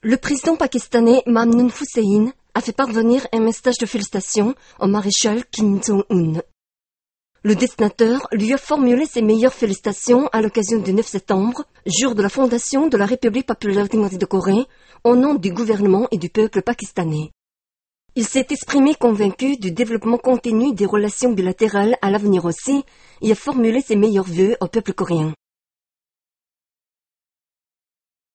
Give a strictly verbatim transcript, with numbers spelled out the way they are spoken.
Le président pakistanais Mamnoon Hussein a fait parvenir un message de félicitations au maréchal Kim Jong-un. Le dessinateur lui a formulé ses meilleures félicitations à l'occasion du neuf septembre, jour de la fondation de la République populaire démocratique de Corée, au nom du gouvernement et du peuple pakistanais. Il s'est exprimé convaincu du développement continu des relations bilatérales à l'avenir aussi et a formulé ses meilleurs vœux au peuple coréen.